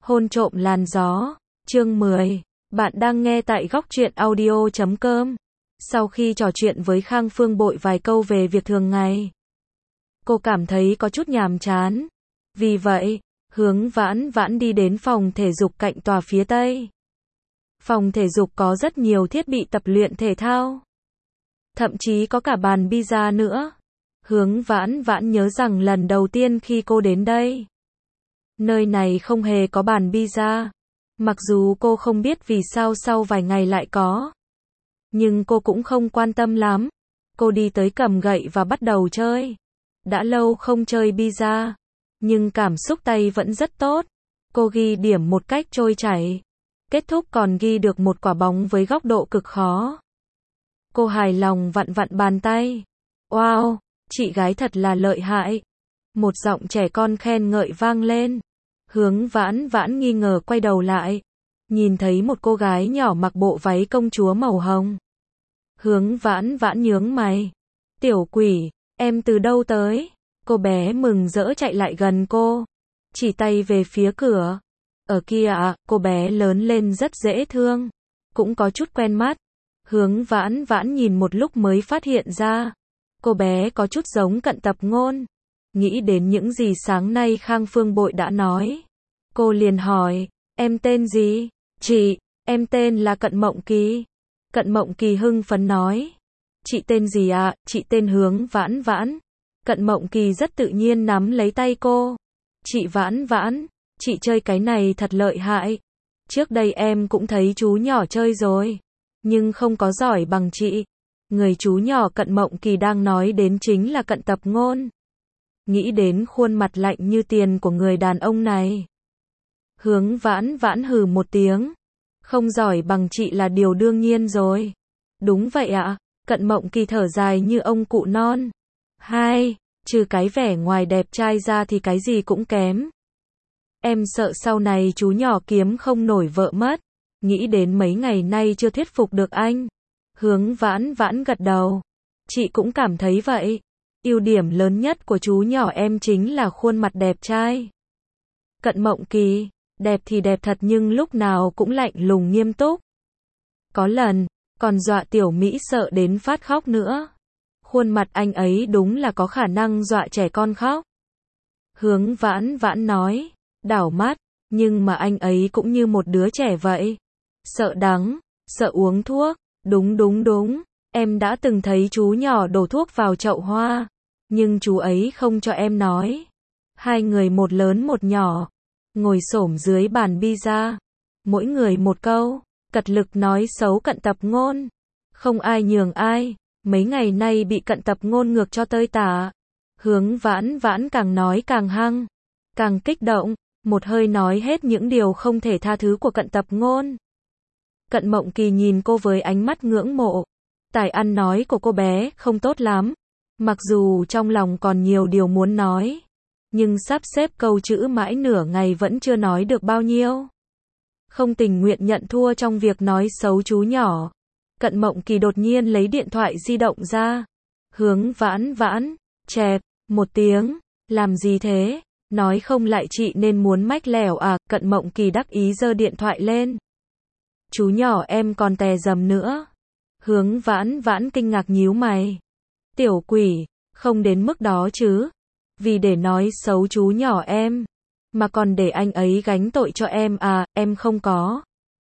Hôn trộm làn gió, chương 10. Bạn đang nghe tại góc truyện audio.com. Sau khi trò chuyện với Khang Phương Bội vài câu về việc thường ngày, cô cảm thấy có chút nhàm chán. Vì vậy, Hướng Vãn Vãn đi đến phòng thể dục cạnh tòa phía tây. Phòng thể dục có rất nhiều thiết bị tập luyện thể thao. Thậm chí có cả bàn pizza nữa. Hướng Vãn Vãn nhớ rằng lần đầu tiên khi cô đến đây, nơi này không hề có bàn pizza. Mặc dù cô không biết vì sao sau vài ngày lại có, nhưng cô cũng không quan tâm lắm. Cô đi tới cầm gậy và bắt đầu chơi. Đã lâu không chơi pizza, nhưng cảm xúc tay vẫn rất tốt. Cô ghi điểm một cách trôi chảy. Kết thúc còn ghi được một quả bóng với góc độ cực khó. Cô hài lòng vặn vặn bàn tay. Wow, chị gái thật là lợi hại. Một giọng trẻ con khen ngợi vang lên. Hướng Vãn Vãn nghi ngờ quay đầu lại, nhìn thấy một cô gái nhỏ mặc bộ váy công chúa màu hồng. Hướng Vãn Vãn nhướng mày. Tiểu quỷ, em từ đâu tới? Cô bé mừng rỡ chạy lại gần cô, chỉ tay về phía cửa. Ở kia ạ, cô bé lớn lên rất dễ thương, cũng có chút quen mắt. Hướng Vãn Vãn nhìn một lúc mới phát hiện ra, cô bé có chút giống Cận Tập Ngôn. Nghĩ đến những gì sáng nay Khang Phương Bội đã nói, cô liền hỏi, em tên gì? Chị, em tên là Cận Mộng Kỳ. Cận Mộng Kỳ hưng phấn nói. Chị tên gì ạ? Chị tên Hướng Vãn Vãn. Cận Mộng Kỳ rất tự nhiên nắm lấy tay cô. Chị Vãn Vãn, chị chơi cái này thật lợi hại. Trước đây em cũng thấy chú nhỏ chơi rồi, nhưng không có giỏi bằng chị. Người chú nhỏ Cận Mộng Kỳ đang nói đến chính là Cận Tập Ngôn. Nghĩ đến khuôn mặt lạnh như tiền của người đàn ông này, Hướng Vãn Vãn hừ một tiếng. Không giỏi bằng chị là điều đương nhiên rồi. Đúng vậy ạ. Cận Mộng Kỳ thở dài như ông cụ non. Hai, trừ cái vẻ ngoài đẹp trai ra thì cái gì cũng kém. Em sợ sau này chú nhỏ kiếm không nổi vợ mất. Nghĩ đến mấy ngày nay chưa thuyết phục được anh. Hướng Vãn Vãn gật đầu. Chị cũng cảm thấy vậy. Ưu điểm lớn nhất của chú nhỏ em chính là khuôn mặt đẹp trai. Cận Mộng Kỳ, đẹp thì đẹp thật nhưng lúc nào cũng lạnh lùng nghiêm túc. Có lần, còn dọa tiểu Mỹ sợ đến phát khóc nữa. Khuôn mặt anh ấy đúng là có khả năng dọa trẻ con khóc. Hướng Vãn Vãn nói, đảo mắt, nhưng mà anh ấy cũng như một đứa trẻ vậy. Sợ đắng, sợ uống thuốc, đúng, em đã từng thấy chú nhỏ đổ thuốc vào chậu hoa, nhưng chú ấy không cho em nói. Hai người một lớn một nhỏ, ngồi xổm dưới bàn pizza, mỗi người một câu, cật lực nói xấu Cận Tập Ngôn. Không ai nhường ai, mấy ngày nay bị Cận Tập Ngôn ngược cho tơi tả. Hướng Vãn Vãn càng nói càng hăng, càng kích động, một hơi nói hết những điều không thể tha thứ của Cận Tập Ngôn. Cận Mộng Kỳ nhìn cô với ánh mắt ngưỡng mộ. Tài ăn nói của cô bé không tốt lắm, mặc dù trong lòng còn nhiều điều muốn nói, nhưng sắp xếp câu chữ mãi nửa ngày vẫn chưa nói được bao nhiêu. Không tình nguyện nhận thua trong việc nói xấu chú nhỏ, Cận Mộng Kỳ đột nhiên lấy điện thoại di động ra. Hướng Vãn Vãn, chẹp, một tiếng, làm gì thế? Nói không lại chị nên muốn mách lẻo à? Cận Mộng Kỳ đắc ý giơ điện thoại lên. Chú nhỏ em còn tè dầm nữa. Hướng Vãn Vãn kinh ngạc nhíu mày. Tiểu quỷ, không đến mức đó chứ. Vì để nói xấu chú nhỏ em, mà còn để anh ấy gánh tội cho em à? Em không có.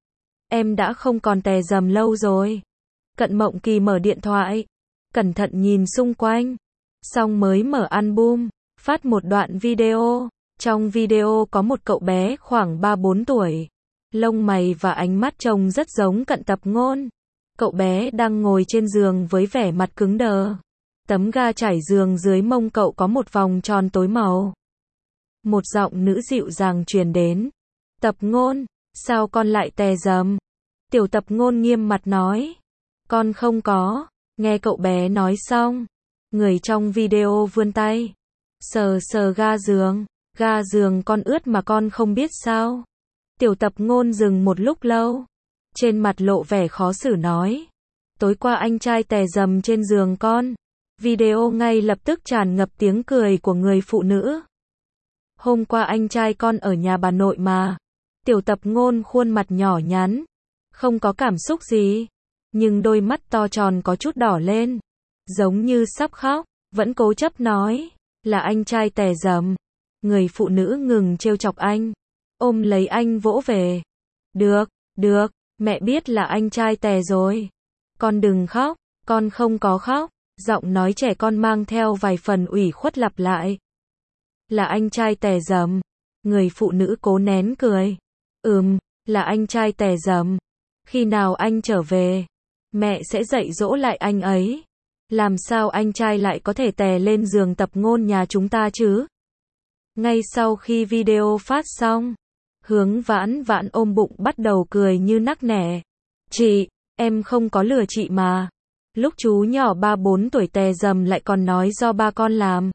Em đã không còn tè dầm lâu rồi. Cận Mộng Kỳ mở điện thoại, cẩn thận nhìn xung quanh, xong mới mở album, phát một đoạn video. Trong video có một cậu bé khoảng 3-4 tuổi, lông mày và ánh mắt trông rất giống Cận Tập Ngôn. Cậu bé đang ngồi trên giường với vẻ mặt cứng đờ. Tấm ga trải giường dưới mông cậu có một vòng tròn tối màu. Một giọng nữ dịu dàng truyền đến. Tập Ngôn, sao con lại tè dầm? Tiểu Tập Ngôn nghiêm mặt nói. Con không có. Nghe cậu bé nói xong, người trong video vươn tay, sờ sờ ga giường con ướt mà con không biết sao? Tiểu Tập Ngôn dừng một lúc lâu, trên mặt lộ vẻ khó xử nói. Tối qua anh trai tè dầm trên giường con. Video ngay lập tức tràn ngập tiếng cười của người phụ nữ. Hôm qua anh trai con ở nhà bà nội mà. Tiểu Tập Ngôn khuôn mặt nhỏ nhắn, không có cảm xúc gì, nhưng đôi mắt to tròn có chút đỏ lên, giống như sắp khóc, vẫn cố chấp nói, là anh trai tè dầm. Người phụ nữ ngừng trêu chọc anh, ôm lấy anh vỗ về. Được, được, mẹ biết là anh trai tè rồi. Con đừng khóc, con không có khóc. Giọng nói trẻ con mang theo vài phần ủy khuất lặp lại. Là anh trai tè dầm. Người phụ nữ cố nén cười. Là anh trai tè dầm. Khi nào anh trở về, mẹ sẽ dạy dỗ lại anh ấy. Làm sao anh trai lại có thể tè lên giường Tập Ngôn nhà chúng ta chứ? Ngay sau khi video phát xong, Hướng Vãn Vãn ôm bụng bắt đầu cười như nắc nẻ. Chị, em không có lừa chị mà. Lúc chú nhỏ 3-4 tuổi tè dầm lại còn nói do ba con làm.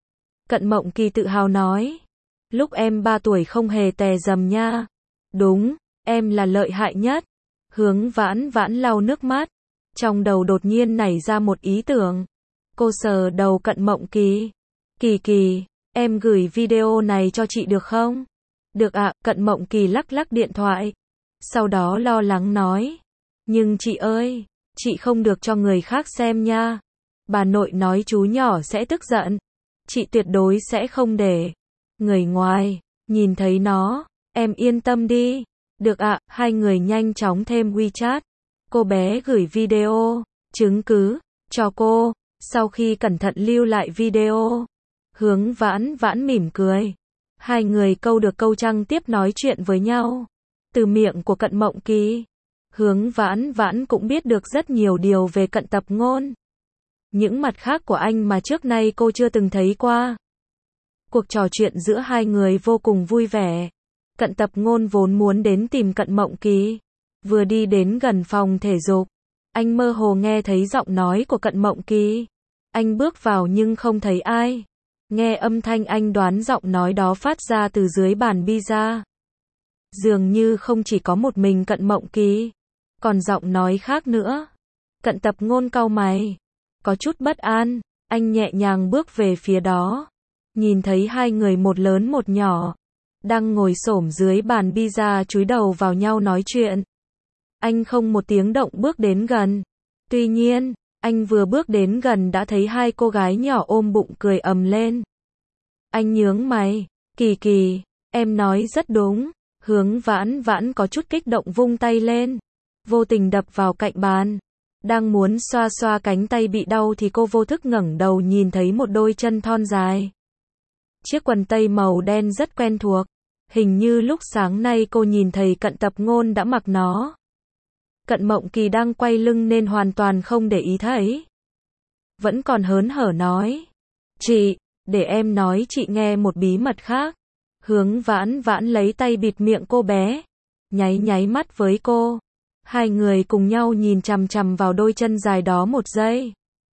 Cận Mộng Kỳ tự hào nói. Lúc em 3 tuổi không hề tè dầm nha. Đúng, em là lợi hại nhất. Hướng Vãn Vãn lau nước mắt. Trong đầu đột nhiên nảy ra một ý tưởng. Cô sờ đầu Cận Mộng Kỳ. Kỳ Kỳ, em gửi video này cho chị được không? Được ạ, Cận Mộng Kỳ lắc lắc điện thoại. Sau đó lo lắng nói. Nhưng chị ơi, chị không được cho người khác xem nha. Bà nội nói chú nhỏ sẽ tức giận. Chị tuyệt đối sẽ không để người ngoài nhìn thấy nó. Em yên tâm đi. Được ạ, hai người nhanh chóng thêm WeChat. Cô bé gửi video, chứng cứ, cho cô. Sau khi cẩn thận lưu lại video, Hướng Vãn Vãn mỉm cười. Hai người câu được câu trăng tiếp nói chuyện với nhau. Từ miệng của Cận Mộng Kỳ, Hướng Vãn Vãn cũng biết được rất nhiều điều về Cận Tập Ngôn. Những mặt khác của anh mà trước nay cô chưa từng thấy qua. Cuộc trò chuyện giữa hai người vô cùng vui vẻ. Cận Tập Ngôn vốn muốn đến tìm Cận Mộng Kỳ. Vừa đi đến gần phòng thể dục, anh mơ hồ nghe thấy giọng nói của Cận Mộng Kỳ. Anh bước vào nhưng không thấy ai. Nghe âm thanh anh đoán giọng nói đó phát ra từ dưới bàn pizza. Dường như không chỉ có một mình Cận Mộng Kỳ, còn giọng nói khác nữa. Cận Tập Ngôn cau mày, có chút bất an, anh nhẹ nhàng bước về phía đó. Nhìn thấy hai người một lớn một nhỏ, đang ngồi xổm dưới bàn pizza chúi đầu vào nhau nói chuyện. Anh không một tiếng động bước đến gần. Tuy nhiên, anh vừa bước đến gần đã thấy hai cô gái nhỏ ôm bụng cười ầm lên. Anh nhướng mày, Kỳ Kỳ, em nói rất đúng. Hướng Vãn Vãn có chút kích động vung tay lên, vô tình đập vào cạnh bàn. Đang muốn xoa xoa cánh tay bị đau thì cô vô thức ngẩng đầu nhìn thấy một đôi chân thon dài. Chiếc quần tây màu đen rất quen thuộc. Hình như lúc sáng nay cô nhìn thấy Cận Tập Ngôn đã mặc nó. Cận Mộng Kỳ đang quay lưng nên hoàn toàn không để ý thấy. Vẫn còn hớn hở nói. Chị, để em nói chị nghe một bí mật khác. Hướng Vãn Vãn lấy tay bịt miệng cô bé. Nháy nháy mắt với cô. Hai người cùng nhau nhìn chằm chằm vào đôi chân dài đó một giây.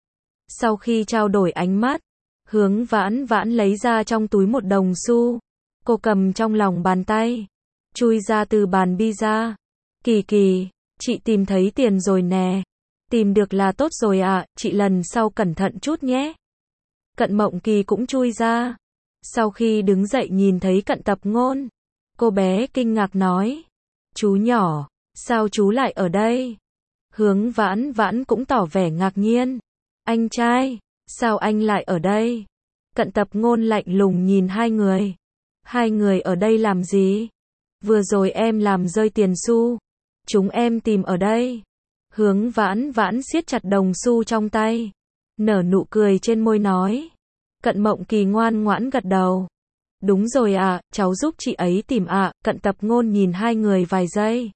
Sau khi trao đổi ánh mắt, Hướng Vãn Vãn lấy ra trong túi một đồng xu. Cô cầm trong lòng bàn tay. Chui ra từ bàn pizza. Kỳ Kỳ, chị tìm thấy tiền rồi nè. Tìm được là tốt rồi ạ, chị lần sau cẩn thận chút nhé. Cận Mộng Kỳ cũng chui ra. Sau khi đứng dậy nhìn thấy Cận Tập Ngôn, cô bé kinh ngạc nói. Chú nhỏ, sao chú lại ở đây? Hướng Vãn Vãn cũng tỏ vẻ ngạc nhiên. Anh trai, sao anh lại ở đây? Cận Tập Ngôn lạnh lùng nhìn hai người. Hai người ở đây làm gì? Vừa rồi em làm rơi tiền xu. Chúng em tìm ở đây. Hướng Vãn Vãn siết chặt đồng xu trong tay, nở nụ cười trên môi nói. Cận Mộng Kỳ ngoan ngoãn gật đầu. Đúng rồi ạ, cháu giúp chị ấy tìm ạ. Cận Tập Ngôn nhìn hai người vài giây.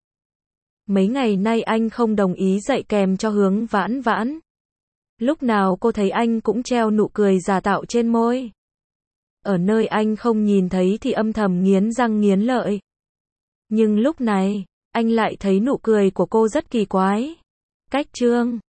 Mấy ngày nay anh không đồng ý dạy kèm cho Hướng Vãn Vãn. Lúc nào cô thấy anh cũng treo nụ cười giả tạo trên môi. Ở nơi anh không nhìn thấy thì âm thầm nghiến răng nghiến lợi. Nhưng lúc này, anh lại thấy nụ cười của cô rất kỳ quái. Cách trương.